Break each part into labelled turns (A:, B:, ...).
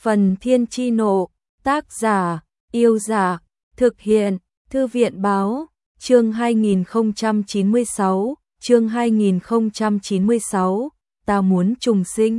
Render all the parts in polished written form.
A: Phần Thiên Chi Nộ, tác giả, Yêu Giả, thực hiện, Thư viện Báo, chương 2096, ta muốn trùng sinh.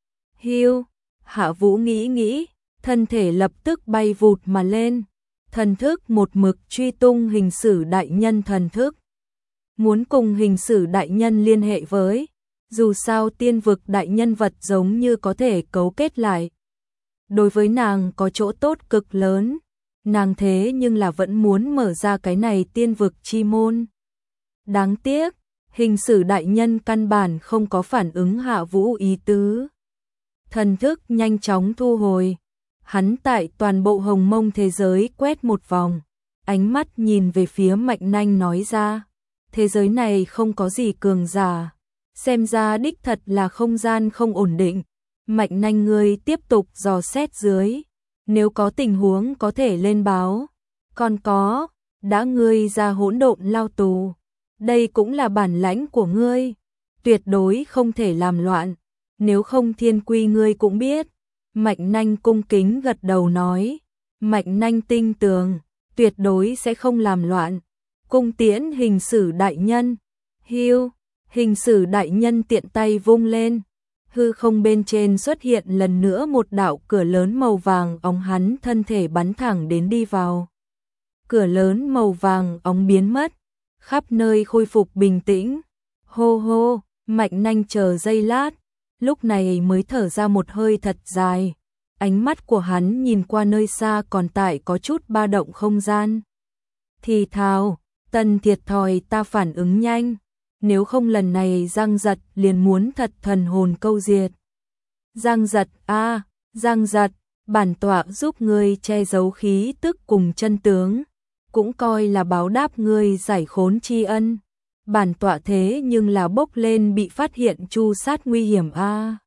A: Hưu, Hạ Vũ nghĩ, thân thể lập tức bay vụt mà lên, thần thức một mực truy tung Hình Sử đại nhân thần thức. Muốn cùng Hình Sử đại nhân liên hệ với, dù sao tiên vực đại nhân vật giống như có thể cấu kết lại. Đối với nàng có chỗ tốt cực lớn, nàng thế nhưng là vẫn muốn mở ra cái này tiên vực chi môn. Đáng tiếc, Hình Sử đại nhân căn bản không có phản ứng Hạ Vũ ý tứ. Thần thức nhanh chóng thu hồi, hắn tại toàn bộ hồng mông thế giới quét một vòng, ánh mắt nhìn về phía Mạnh Nanh nói ra, thế giới này không có gì cường giả, xem ra đích thật là không gian không ổn định. Mạnh Nanh ngươi tiếp tục dò xét dưới, nếu có tình huống có thể lên báo. Còn có, đã ngươi ra hỗn độn lao tù, đây cũng là bản lãnh của ngươi, tuyệt đối không thể làm loạn, nếu không thiên quy ngươi cũng biết. Mạnh Nanh cung kính gật đầu nói, Mạnh Nanh tinh tường, tuyệt đối sẽ không làm loạn. Cung tiễn Hình Sử đại nhân. Hưu, Hình Sử đại nhân tiện tay vung lên, hư không bên trên xuất hiện lần nữa một đạo cửa lớn màu vàng óng, hắn thân thể bắn thẳng đến đi vào. Cửa lớn màu vàng óng biến mất, khắp nơi khôi phục bình tĩnh. Hô hô, Mạnh Nanh chờ giây lát, lúc này mới thở ra một hơi thật dài. Ánh mắt của hắn nhìn qua nơi xa còn tại có chút ba động không gian. Thì thào, Tần thiệt thòi ta phản ứng nhanh, nếu không lần này Giang Giật liền muốn thật thần hồn câu diệt. Giang Giật a, Giang Giật, bản tọa giúp ngươi che giấu khí tức cùng chân tướng, cũng coi là báo đáp ngươi giải khốn tri ân. Bản tọa thế nhưng là bốc lên bị phát hiện tru sát nguy hiểm a.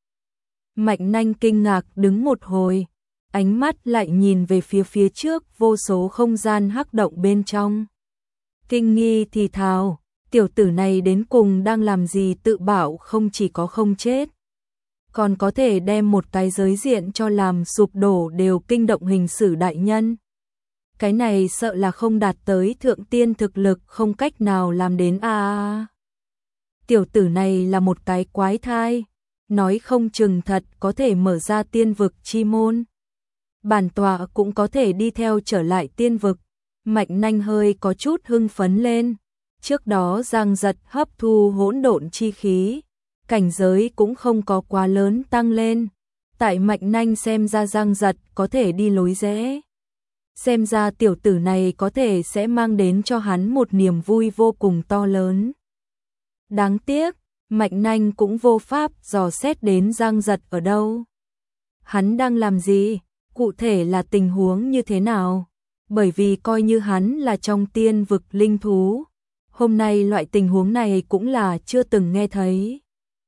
A: Mạnh Nanh kinh ngạc đứng một hồi, ánh mắt lại nhìn về phía trước vô số không gian hắc động bên trong. Kinh nghi thì thào, tiểu tử này đến cùng đang làm gì, tự bảo không chỉ có không chết, còn có thể đem một cái giới diện cho làm sụp đổ đều kinh động Hình Sử đại nhân. Cái này sợ là không đạt tới thượng tiên thực lực không cách nào làm đến a. Tiểu tử này là một cái quái thai, nói không chừng thật có thể mở ra tiên vực chi môn. Bản tọa cũng có thể đi theo trở lại tiên vực. Mạnh Nanh hơi có chút hưng phấn lên. Trước đó Giang Giật hấp thu hỗn độn chi khí, cảnh giới cũng không có quá lớn tăng lên. Tại Mạnh Nanh xem ra Giang Giật có thể đi lối rẽ. Xem ra tiểu tử này có thể sẽ mang đến cho hắn một niềm vui vô cùng to lớn. Đáng tiếc, Mạnh Nanh cũng vô pháp dò xét đến Giang Giật ở đâu. Hắn đang làm gì? Cụ thể là tình huống như thế nào? Bởi vì coi như hắn là trong tiên vực linh thú, hôm nay loại tình huống này cũng là chưa từng nghe thấy.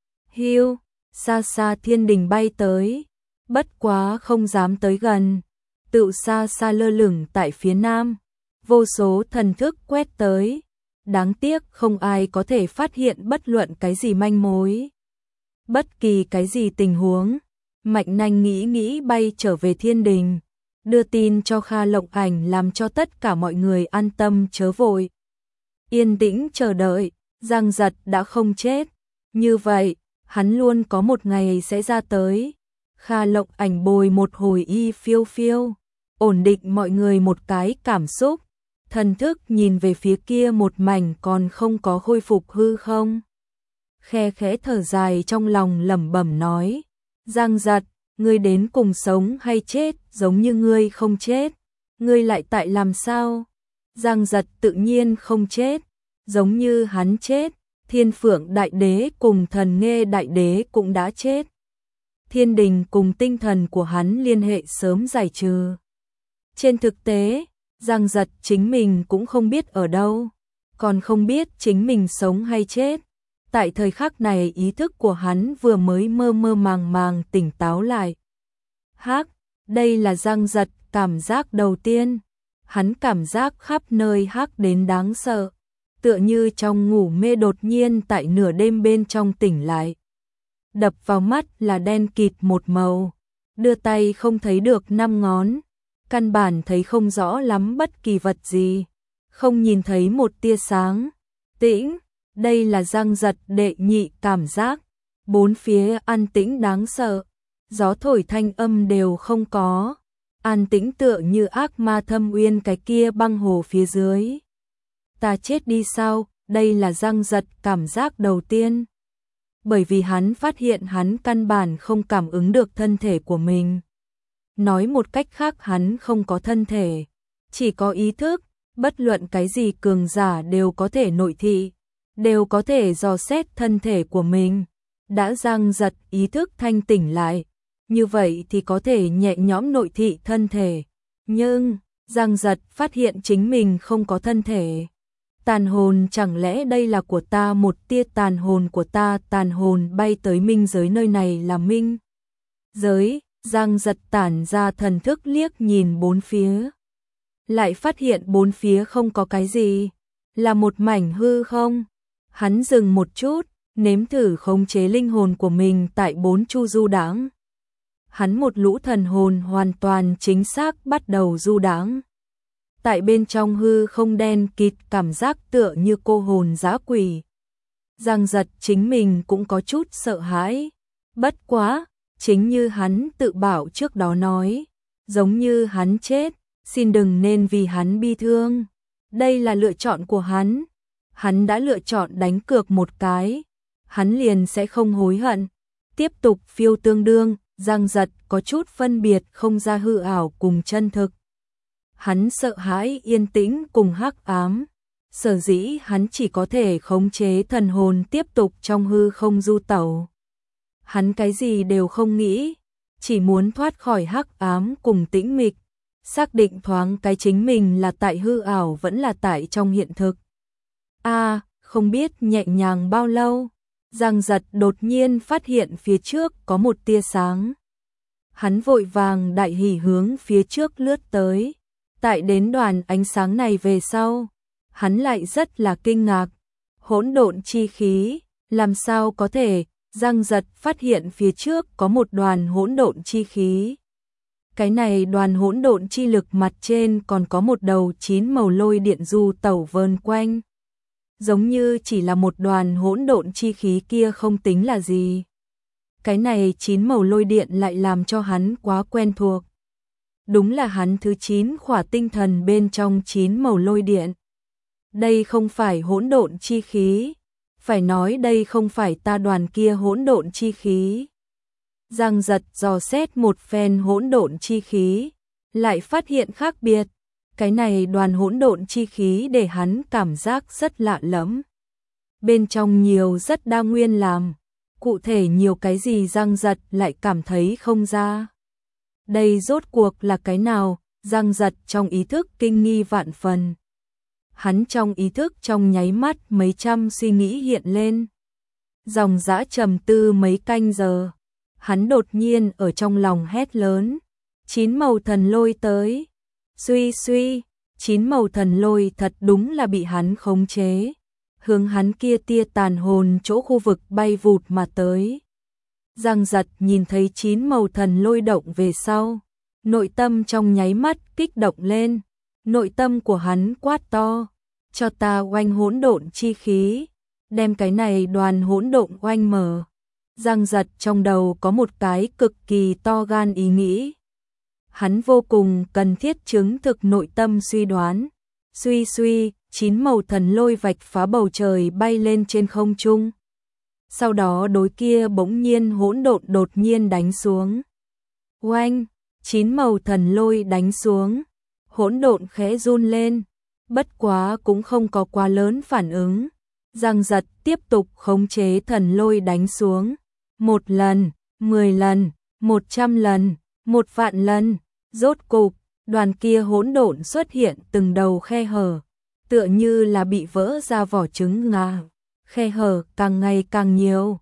A: Hưu, xa xa thiên đình bay tới, bất quá không dám tới gần, tự xa xa lơ lửng tại phía nam, vô số thần thức quét tới, đáng tiếc không ai có thể phát hiện bất luận cái gì manh mối. Bất kỳ cái gì tình huống, Mạnh Nanh nghĩ bay trở về thiên đình, đưa tin cho Kha Lộng Ảnh làm cho tất cả mọi người an tâm chớ vội. Yên tĩnh chờ đợi, Giang Giật đã không chết, như vậy, hắn luôn có một ngày sẽ ra tới. Kha Lộng Ảnh bồi một hồi y phiêu phiêu, ổn định mọi người một cái cảm xúc, thần thức nhìn về phía kia một mảnh còn không có khôi phục hư không. Khe khẽ thở dài trong lòng lẩm bẩm nói, Giang Giật, ngươi đến cùng sống hay chết, giống như ngươi không chết, ngươi lại tại làm sao? Giang Giật tự nhiên không chết, giống như hắn chết, Thiên Phượng Đại Đế cùng Thần Nghê Đại Đế cũng đã chết. Thiên đình cùng tinh thần của hắn liên hệ sớm giải trừ. Trên thực tế, Giang Giật chính mình cũng không biết ở đâu, còn không biết chính mình sống hay chết. Tại thời khắc này ý thức của hắn vừa mới mơ mơ màng màng tỉnh táo lại. Hắc, đây là Giang Giật cảm giác đầu tiên. Hắn cảm giác khắp nơi hắc đến đáng sợ, tựa như trong ngủ mê đột nhiên tại nửa đêm bên trong tỉnh lại. Đập vào mắt là đen kịt một màu, đưa tay không thấy được 5 ngón, căn bản thấy không rõ lắm bất kỳ vật gì, không nhìn thấy một tia sáng. Tĩnh, đây là Giang Giật đệ nhị cảm giác, bốn phía an tĩnh đáng sợ, gió thổi thanh âm đều không có, an tĩnh tựa như ác ma thâm uyên cái kia băng hồ phía dưới. Ta chết đi sao? Đây là Giang Giật cảm giác đầu tiên. Bởi vì hắn phát hiện hắn căn bản không cảm ứng được thân thể của mình. Nói một cách khác hắn không có thân thể, chỉ có ý thức, bất luận cái gì cường giả đều có thể nội thị, đều có thể dò xét thân thể của mình. Đã Giang Giật ý thức thanh tỉnh lại, như vậy thì có thể nhẹ nhõm nội thị thân thể. Nhưng, Giang Giật phát hiện chính mình không có thân thể. Tàn hồn, chẳng lẽ đây là của ta? Một tia tàn hồn của ta, tàn hồn bay tới minh giới, nơi này là minh giới. Giang Giật tản ra thần thức liếc nhìn bốn phía, lại phát hiện bốn phía không có cái gì, là một mảnh hư không. Hắn dừng một chút, nếm thử khống chế linh hồn của mình tại bốn chu du đãng. Hắn một lũ thần hồn hoàn toàn chính xác bắt đầu du đãng. Tại bên trong hư không đen kịt, cảm giác tựa như cô hồn dã quỷ. Giang Giật chính mình cũng có chút sợ hãi. Bất quá, chính như hắn tự bảo trước đó nói, giống như hắn chết, xin đừng nên vì hắn bi thương. Đây là lựa chọn của hắn. Hắn đã lựa chọn đánh cược một cái, hắn liền sẽ không hối hận. Tiếp tục phiêu tương đương, Giang Giật có chút phân biệt không ra hư ảo cùng chân thực. Hắn sợ hãi yên tĩnh cùng hắc ám, sở dĩ hắn chỉ có thể khống chế thần hồn tiếp tục trong hư không du tẩu. Hắn cái gì đều không nghĩ, chỉ muốn thoát khỏi hắc ám cùng tĩnh mịch, xác định thoáng cái chính mình là tại hư ảo vẫn là tại trong hiện thực. Không biết nhẹ nhàng bao lâu, Giang Giật đột nhiên phát hiện phía trước có một tia sáng. Hắn vội vàng đại hỉ hướng phía trước lướt tới. Tại đến đoàn ánh sáng này về sau, hắn lại rất là kinh ngạc. Hỗn độn chi khí, làm sao có thể? Giang Giật phát hiện phía trước có một đoàn hỗn độn chi khí. Cái này đoàn hỗn độn chi lực mặt trên còn có một đầu 9 màu lôi điện du tẩu vờn quanh. Giống như chỉ là một đoàn hỗn độn chi khí kia không tính là gì. Cái này 9 màu lôi điện lại làm cho hắn quá quen thuộc. Đúng là hắn thứ 9 khỏa tinh thần bên trong 9 màu lôi điện. Đây không phải hỗn độn chi khí, phải nói đây không phải ta đoàn kia hỗn độn chi khí. Giang Giật dò xét một phen hỗn độn chi khí, lại phát hiện khác biệt. Cái này đoàn hỗn độn chi khí để hắn cảm giác rất lạ lẫm. Bên trong nhiều rất đa nguyên làm, cụ thể nhiều cái gì Giang Giật lại cảm thấy không ra. Đây rốt cuộc là cái nào? Giang Giật trong ý thức kinh nghi vạn phần. Hắn trong ý thức trong nháy mắt mấy trăm suy nghĩ hiện lên. Dòng dã trầm tư mấy canh giờ, hắn đột nhiên ở trong lòng hét lớn, 9 màu thần lôi tới. Suy suy, 9 màu thần lôi thật đúng là bị hắn khống chế, hướng hắn kia tia tàn hồn chỗ khu vực bay vụt mà tới. Giang Giật nhìn thấy 9 màu thần lôi động về sau, nội tâm trong nháy mắt kích động lên, nội tâm của hắn quát to, cho ta oanh hỗn độn chi khí, đem cái này đoàn hỗn độn oanh mở. Giang Giật trong đầu có một cái cực kỳ to gan ý nghĩ. Hắn vô cùng cần thiết chứng thực nội tâm suy đoán. Suy suy, 9 màu thần lôi vạch phá bầu trời bay lên trên không trung. Sau đó đối kia bỗng nhiên hỗn độn đột nhiên đánh xuống. Oanh, 9 màu thần lôi đánh xuống. Hỗn độn khẽ run lên, bất quá cũng không có quá lớn phản ứng. Giang Giật tiếp tục khống chế thần lôi đánh xuống. 1 lần, 10 lần, 100 lần, 1.000.000 lần. Rốt cục, đoàn kia hỗn độn xuất hiện từng đầu khe hở, tựa như là bị vỡ ra vỏ trứng gà. Khe hở càng ngày càng nhiều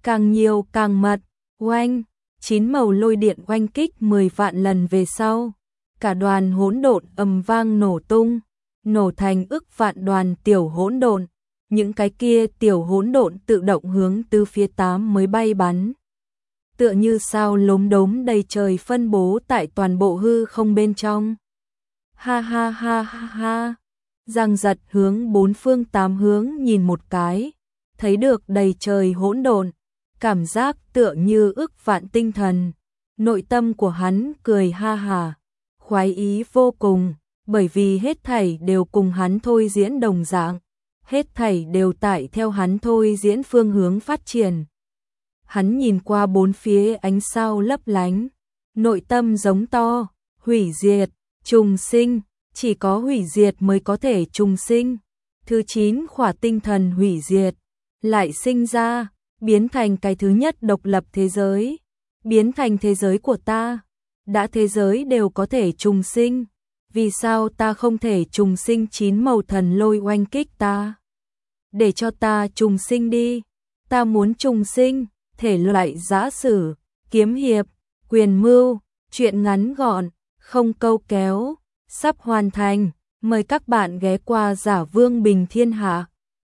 A: càng mật. Oanh, 9 màu lôi điện oanh kích 10 vạn lần về sau, cả đoàn hỗn độn ầm vang nổ tung, nổ thành ức vạn đoàn tiểu hỗn độn. Những cái kia tiểu hỗn độn tự động hướng từ phía 8 mới bay bắn tựa như sao lốm đốm đầy trời phân bố tại toàn bộ hư không bên trong. Ha ha ha ha ha. Giang Giật hướng bốn phương tám hướng nhìn một cái, thấy được đầy trời hỗn độn, cảm giác tựa như ức vạn tinh thần. Nội tâm của hắn cười ha hà, khoái ý vô cùng, bởi vì hết thảy đều cùng hắn thôi diễn đồng dạng, hết thảy đều tại theo hắn thôi diễn phương hướng phát triển. Hắn nhìn qua bốn phía ánh sao lấp lánh, nội tâm giống to, hủy diệt, trùng sinh, chỉ có hủy diệt mới có thể trùng sinh. Thứ 9 khỏa tinh thần hủy diệt, lại sinh ra, biến thành cái thứ nhất độc lập thế giới, biến thành thế giới của ta. Đã thế giới đều có thể trùng sinh, vì sao ta không thể trùng sinh 9 màu thần lôi oanh kích ta? Để cho ta trùng sinh đi, ta muốn trùng sinh, thể loại giã sử, kiếm hiệp, quyền mưu, truyện ngắn gọn, không câu kéo, sắp hoàn thành, mời các bạn ghé qua Giả Vương Bình Thiên Hạ.